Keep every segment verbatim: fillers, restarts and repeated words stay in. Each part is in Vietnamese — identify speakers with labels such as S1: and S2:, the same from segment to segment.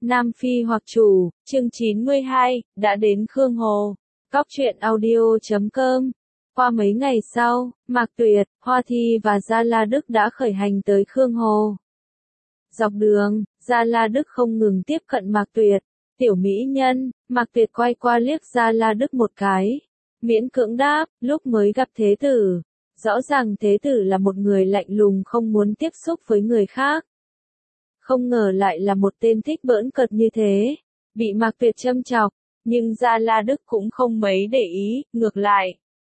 S1: Nam Phi hoặc chủ, chương chín mươi hai, đã đến Khương Hồ. Góc truyện audio chấm com. Qua mấy ngày sau, Mạc Tuyệt, Hoa Thi và Gia La Đức đã khởi hành tới Khương Hồ. Dọc đường, Gia La Đức không ngừng tiếp cận Mạc Tuyệt. Tiểu mỹ nhân, Mạc Tuyệt quay qua liếc Gia La Đức một cái. Miễn cưỡng đáp, lúc mới gặp Thế Tử. Rõ ràng Thế Tử là một người lạnh lùng không muốn tiếp xúc với người khác. Không ngờ lại là một tên thích bỡn cợt như thế. Bị Mạc Tuyệt châm chọc, nhưng Gia La Đức cũng không mấy để ý, ngược lại.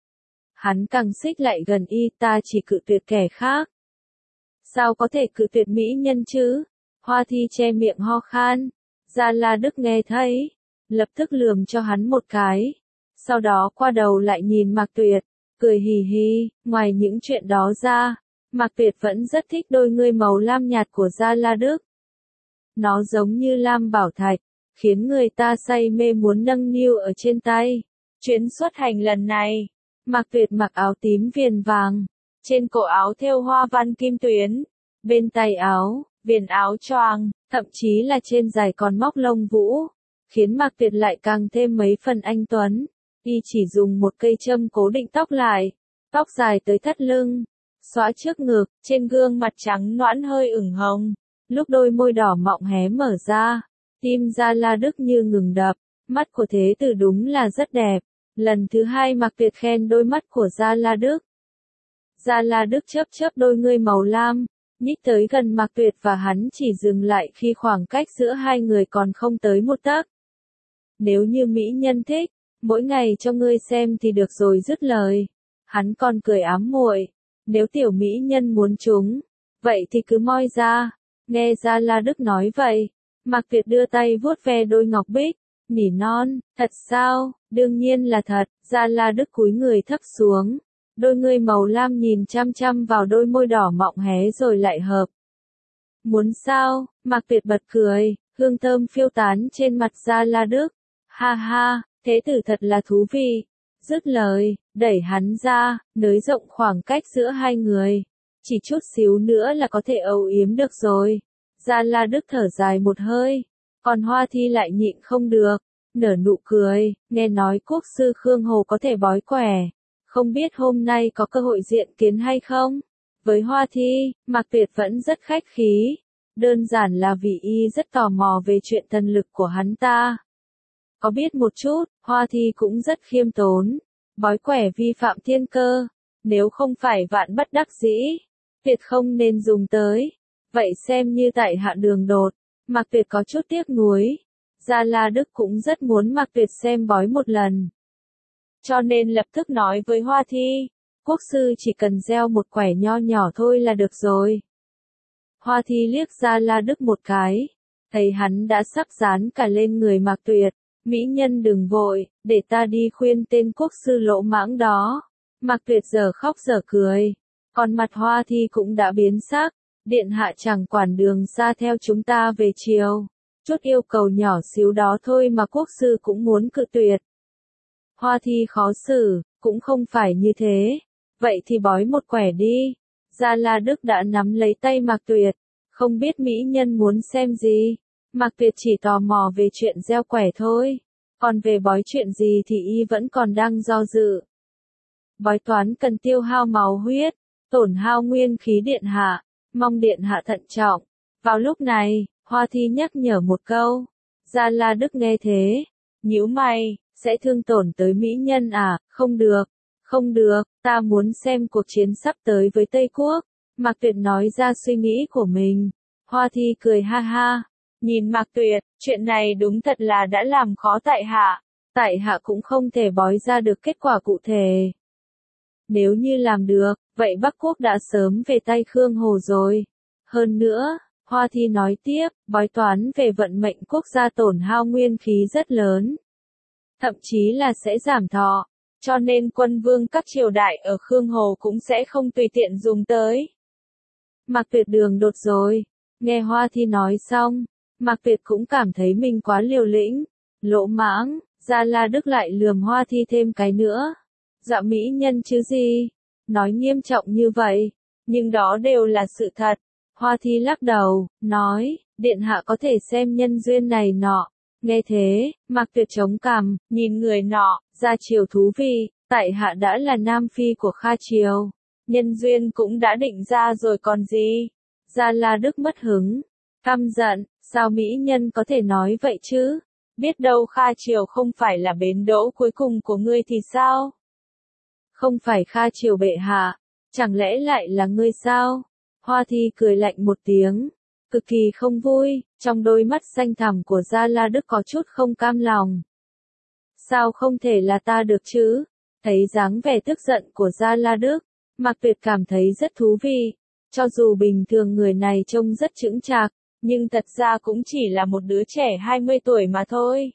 S1: Hắn càng xích lại gần y, ta chỉ cự tuyệt kẻ khác. Sao có thể cự tuyệt mỹ nhân chứ? Hoa Thi che miệng ho khan. Gia La Đức nghe thấy, lập tức lườm cho hắn một cái. Sau đó qua đầu lại nhìn Mạc Tuyệt, cười hì hì, ngoài những chuyện đó ra, Mạc Tuyệt vẫn rất thích đôi ngươi màu lam nhạt của Gia La Đức. Nó giống như lam bảo thạch, khiến người ta say mê muốn nâng niu ở trên tay. Chuyến xuất hành lần này, Mạc Tuyệt mặc áo tím viền vàng, trên cổ áo thêu hoa văn kim tuyến, bên tay áo, viền áo choàng, thậm chí là trên giày còn móc lông vũ, khiến Mạc Tuyệt lại càng thêm mấy phần anh tuấn. Y chỉ dùng một cây châm cố định tóc lại, tóc dài tới thắt lưng, xõa trước ngực, trên gương mặt trắng nõn hơi ửng hồng. Lúc đôi môi đỏ mọng hé mở ra, tim Gia La Đức như ngừng đập, mắt của Thế Tử đúng là rất đẹp. Lần thứ hai Mạc Tuyệt khen đôi mắt của Gia La Đức. Gia La Đức chớp chớp đôi ngươi màu lam, nhích tới gần Mạc Tuyệt và hắn chỉ dừng lại khi khoảng cách giữa hai người còn không tới một tấc. Nếu như mỹ nhân thích, mỗi ngày cho ngươi xem thì được rồi, dứt lời. Hắn còn cười ám muội, nếu tiểu mỹ nhân muốn chúng, vậy thì cứ moi ra. Nghe Gia La Đức nói vậy, Mạc Tuyệt đưa tay vuốt ve đôi ngọc bích, nỉ non, thật sao? Đương nhiên là thật. Gia La Đức cúi người thấp xuống, đôi ngươi màu lam nhìn chăm chăm vào đôi môi đỏ mọng hé rồi lại hợp. Muốn sao? Mạc Tuyệt bật cười, hương thơm phiêu tán trên mặt Gia La Đức. Ha ha, Thế Tử thật là thú vị. Dứt lời, đẩy hắn ra, nới rộng khoảng cách giữa hai người. Chỉ chút xíu nữa là có thể âu yếm được rồi. Gia La Đức thở dài một hơi, còn Hoa Thi lại nhịn không được, nở nụ cười, nghe nói quốc sư Khương Hồ có thể bói quẻ. Không biết hôm nay có cơ hội diện kiến hay không? Với Hoa Thi, Mạc Tuyệt vẫn rất khách khí. Đơn giản là vì y rất tò mò về chuyện thần lực của hắn ta. Có biết một chút, Hoa Thi cũng rất khiêm tốn. Bói quẻ vi phạm thiên cơ, nếu không phải vạn bất đắc dĩ, tuyệt không nên dùng tới. Vậy xem như tại hạ đường đột. Mạc Tuyệt có chút tiếc nuối. Gia La Đức cũng rất muốn Mạc Tuyệt xem bói một lần. Cho nên lập tức nói với Hoa Thi, quốc sư chỉ cần gieo một quẻ nho nhỏ thôi là được rồi. Hoa Thi liếc Gia La Đức một cái, thấy hắn đã sắp dán cả lên người Mạc Tuyệt. Mỹ nhân đừng vội, để ta đi khuyên tên quốc sư lỗ mãng đó. Mạc Tuyệt giờ khóc giờ cười, còn mặt Hoa Thi cũng đã biến sắc. Điện hạ chẳng quản đường xa theo chúng ta về chiều. Chút yêu cầu nhỏ xíu đó thôi mà quốc sư cũng muốn cự tuyệt. Hoa Thi khó xử, cũng không phải như thế. Vậy thì bói một quẻ đi. Gia La Đức đã nắm lấy tay Mạc Tuyệt, không biết mỹ nhân muốn xem gì. Mạc Tuyệt chỉ tò mò về chuyện gieo quẻ thôi. Còn về bói chuyện gì thì y vẫn còn đang do dự. Bói toán cần tiêu hao máu huyết, tổn hao nguyên khí điện hạ. Mong điện hạ thận trọng. Vào lúc này, Hoa Thi nhắc nhở một câu. Gia La Đức nghe thế, nhíu mày, sẽ thương tổn tới mỹ nhân à? Không được, không được, ta muốn xem cuộc chiến sắp tới với Tây Quốc. Mạc Tuyệt nói ra suy nghĩ của mình. Hoa Thi cười ha ha, nhìn Mạc Tuyệt, chuyện này đúng thật là đã làm khó tại hạ. Tại hạ cũng không thể bói ra được kết quả cụ thể. Nếu như làm được, vậy Bắc Quốc đã sớm về tay Khương Hồ rồi. Hơn nữa, Hoa Thi nói tiếp, bói toán về vận mệnh quốc gia tổn hao nguyên khí rất lớn. Thậm chí là sẽ giảm thọ, cho nên quân vương các triều đại ở Khương Hồ cũng sẽ không tùy tiện dùng tới. Mạc Tuyệt đường đột rồi. Nghe Hoa Thi nói xong, Mạc Tuyệt cũng cảm thấy mình quá liều lĩnh, lỗ mãng. Gia La Đức lại lườm Hoa Thi thêm cái nữa. Dạ mỹ nhân chứ gì? Nói nghiêm trọng như vậy, nhưng đó đều là sự thật. Hoa Thi lắc đầu, nói, điện hạ có thể xem nhân duyên này nọ. Nghe thế, Mạc Tuyệt chống cằm, nhìn người nọ, gia triều thú vị, tại hạ đã là nam phi của Kha triều. Nhân duyên cũng đã định ra rồi còn gì. Gia La Đức mất hứng, căm giận, sao mỹ nhân có thể nói vậy chứ? Biết đâu Kha triều không phải là bến đỗ cuối cùng của ngươi thì sao? Không phải Kha triều bệ hạ, chẳng lẽ lại là ngươi sao? Hoa Thi cười lạnh một tiếng, cực kỳ không vui, trong đôi mắt xanh thẳm của Gia La Đức có chút không cam lòng. Sao không thể là ta được chứ? Thấy dáng vẻ tức giận của Gia La Đức, Mạc Tuyệt cảm thấy rất thú vị. Cho dù bình thường người này trông rất chững chạc, nhưng thật ra cũng chỉ là một đứa trẻ hai mươi tuổi mà thôi.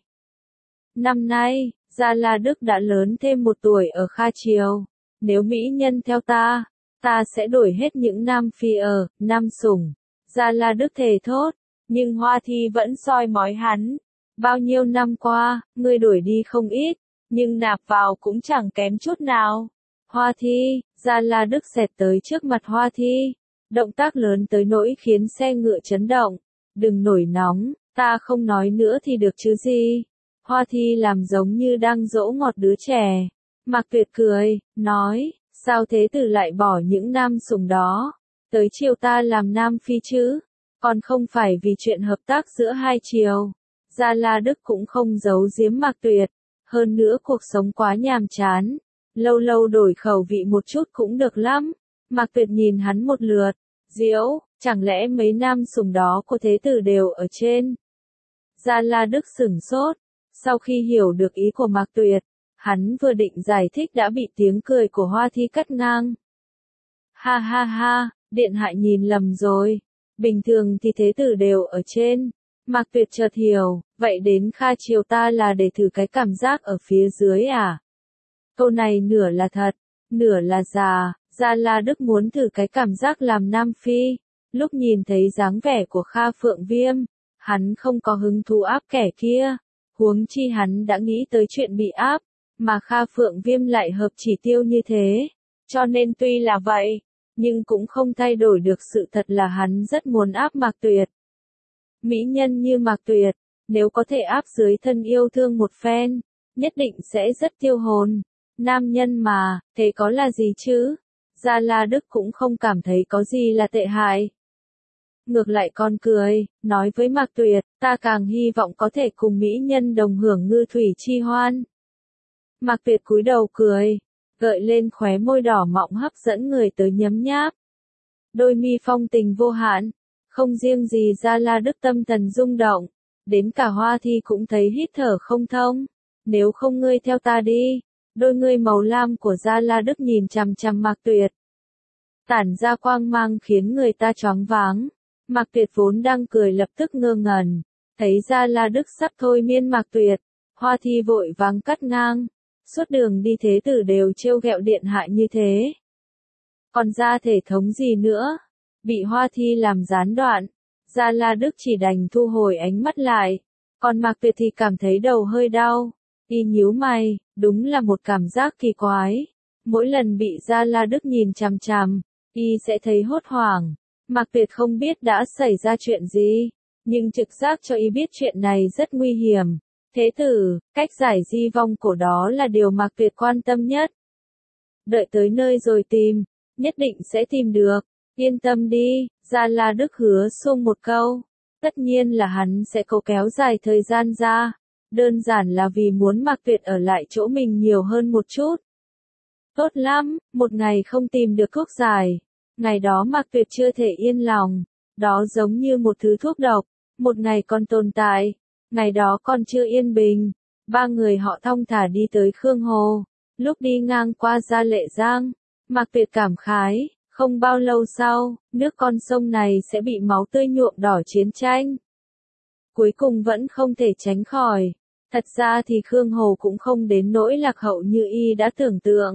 S1: Năm nay, Gia La Đức đã lớn thêm một tuổi ở Kha triều. Nếu mỹ nhân theo ta, ta sẽ đổi hết những nam phi ở, nam sủng. Gia La Đức thề thốt, nhưng Hoa Thi vẫn soi mói hắn. Bao nhiêu năm qua, ngươi đổi đi không ít, nhưng nạp vào cũng chẳng kém chút nào. Hoa Thi, Gia La Đức xẹt tới trước mặt Hoa Thi. Động tác lớn tới nỗi khiến xe ngựa chấn động. Đừng nổi nóng, ta không nói nữa thì được chứ gì. Hoa Thi làm giống như đang dỗ ngọt đứa trẻ. Mạc Tuyệt cười, nói, sao thế tử lại bỏ những nam sủng đó, tới triều ta làm nam phi chứ, còn không phải vì chuyện hợp tác giữa hai triều. Gia La Đức cũng không giấu giếm Mạc Tuyệt, hơn nữa cuộc sống quá nhàm chán, lâu lâu đổi khẩu vị một chút cũng được lắm. Mạc Tuyệt nhìn hắn một lượt, diễu, chẳng lẽ mấy nam sủng đó của thế tử đều ở trên? Gia La Đức sửng sốt, sau khi hiểu được ý của Mạc Tuyệt, hắn vừa định giải thích đã bị tiếng cười của Hoa Thi cắt ngang. Ha ha ha, điện hạ nhìn lầm rồi, bình thường thì thế tử đều ở trên. Mạc Tuyệt chợt hiểu, vậy đến Kha triều ta là để thử cái cảm giác ở phía dưới à? Câu này nửa là thật, nửa là giả. Gia La Đức muốn thử cái cảm giác làm nam phi. Lúc nhìn thấy dáng vẻ của Kha Phượng Viêm, hắn không có hứng thú áp kẻ kia. Huống chi hắn đã nghĩ tới chuyện bị áp, mà Kha Phượng Viêm lại hợp chỉ tiêu như thế. Cho nên tuy là vậy, nhưng cũng không thay đổi được sự thật là hắn rất muốn áp Mạc Tuyệt. Mỹ nhân như Mạc Tuyệt, nếu có thể áp dưới thân yêu thương một phen, nhất định sẽ rất tiêu hồn. Nam nhân mà, thế có là gì chứ? Gia La Đức cũng không cảm thấy có gì là tệ hại. Ngược lại còn cười, nói với Mạc Tuyệt, ta càng hy vọng có thể cùng mỹ nhân đồng hưởng ngư thủy chi hoan. Mạc Tuyệt cúi đầu cười, gợi lên khóe môi đỏ mọng hấp dẫn người tới nhấm nháp. Đôi mi phong tình vô hạn, không riêng gì Gia La Đức tâm thần rung động, đến cả Hoa Thi cũng thấy hít thở không thông. Nếu không ngươi theo ta đi. Đôi ngươi màu lam của Gia La Đức nhìn chằm chằm Mạc Tuyệt, tản ra quang mang khiến người ta choáng váng. Mạc Tuyệt vốn đang cười lập tức ngơ ngẩn, thấy Gia La Đức sắp thôi miên Mạc Tuyệt, Hoa Thi vội vàng cắt ngang, suốt đường đi thế tử đều trêu ghẹo điện hạ như thế. Còn ra thể thống gì nữa, bị Hoa Thi làm gián đoạn, Gia La Đức chỉ đành thu hồi ánh mắt lại, còn Mạc Tuyệt thì cảm thấy đầu hơi đau. Y nhíu mày, đúng là một cảm giác kỳ quái. Mỗi lần bị Gia La Đức nhìn chằm chằm, Y sẽ thấy hốt hoảng. Mạc Tuyệt không biết đã xảy ra chuyện gì, nhưng trực giác cho Y biết chuyện này rất nguy hiểm. Thế tử, cách giải di vong cổ đó là điều Mạc Tuyệt quan tâm nhất. Đợi tới nơi rồi tìm, nhất định sẽ tìm được. Yên tâm đi, Gia La Đức hứa xung một câu. Tất nhiên là hắn sẽ cố kéo dài thời gian ra. Đơn giản là vì muốn Mạc Tuyệt ở lại chỗ mình nhiều hơn một chút. Tốt lắm, một ngày không tìm được thuốc giải. Ngày đó Mạc Tuyệt chưa thể yên lòng. Đó giống như một thứ thuốc độc. Một ngày còn tồn tại. Ngày đó còn chưa yên bình. Ba người họ thong thả đi tới Khương Hồ. Lúc đi ngang qua Gia Lệ Giang, Mạc Tuyệt cảm khái. Không bao lâu sau, nước con sông này sẽ bị máu tươi nhuộm đỏ chiến tranh. Cuối cùng vẫn không thể tránh khỏi. Thật ra thì Khương Hồ cũng không đến nỗi lạc hậu như Y đã tưởng tượng.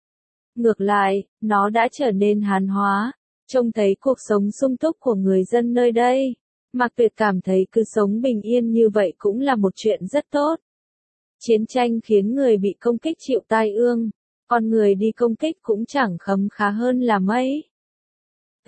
S1: Ngược lại, nó đã trở nên hàn hóa, trông thấy cuộc sống sung túc của người dân nơi đây. Mạc Tuyệt cảm thấy cứ sống bình yên như vậy cũng là một chuyện rất tốt. Chiến tranh khiến người bị công kích chịu tai ương, còn người đi công kích cũng chẳng khấm khá hơn là mấy.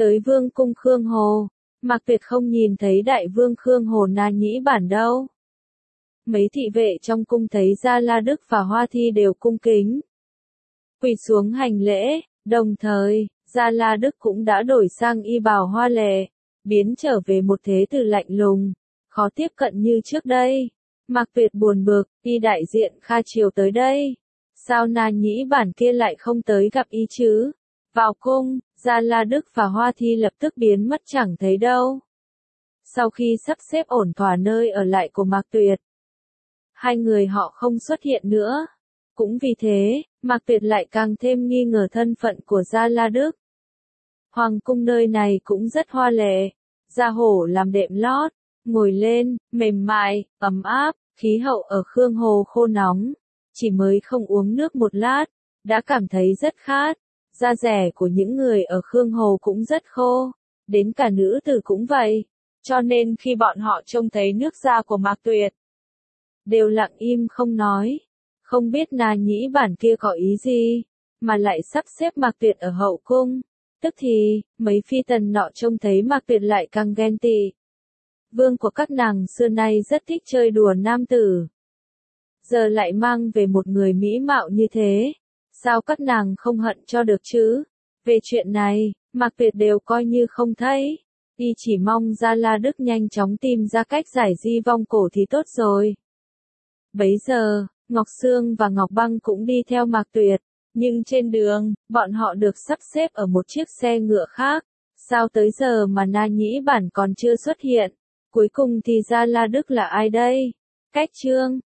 S1: Tới vương cung Khương Hồ, Mạc Tuyệt không nhìn thấy đại vương Khương Hồ Na Nhĩ Bản đâu. Mấy thị vệ trong cung thấy Gia La Đức và Hoa Thi đều cung kính, quỳ xuống hành lễ, đồng thời, Gia La Đức cũng đã đổi sang y bào hoa lệ, biến trở về một thế tử lạnh lùng, khó tiếp cận như trước đây. Mạc Tuyệt buồn bực, y đại diện Kha Triều tới đây, sao Na Nhĩ Bản kia lại không tới gặp y chứ? Vào cung, Gia La Đức và Hoa Thi lập tức biến mất chẳng thấy đâu. Sau khi sắp xếp ổn thỏa nơi ở lại của Mạc Tuyệt, hai người họ không xuất hiện nữa. Cũng vì thế, Mạc Tuyệt lại càng thêm nghi ngờ thân phận của Gia La Đức. Hoàng cung nơi này cũng rất hoa lệ, da hổ làm đệm lót, ngồi lên, mềm mại, ấm áp, khí hậu ở Khương Hồ khô nóng. Chỉ mới không uống nước một lát, đã cảm thấy rất khát. Da rẻ của những người ở Khương Hồ cũng rất khô, đến cả nữ tử cũng vậy. Cho nên khi bọn họ trông thấy nước da của Mạc Tuyệt, đều lặng im không nói. Không biết Na Nhĩ Bản kia có ý gì, mà lại sắp xếp Mạc Tuyệt ở hậu cung. Tức thì, mấy phi tần nọ trông thấy Mạc Tuyệt lại càng ghen tị. Vương của các nàng xưa nay rất thích chơi đùa nam tử, giờ lại mang về một người mỹ mạo như thế, sao các nàng không hận cho được chứ? Về chuyện này, Mạc Tuyệt đều coi như không thấy, y chỉ mong Gia La Đức nhanh chóng tìm ra cách giải di vong cổ thì tốt rồi. Bấy giờ, Ngọc Sương và Ngọc Băng cũng đi theo Mạc Tuyệt, nhưng trên đường, bọn họ được sắp xếp ở một chiếc xe ngựa khác. Sao tới giờ mà Na Nhĩ Bản còn chưa xuất hiện? Cuối cùng thì Gia La Đức là ai đây? Cách chương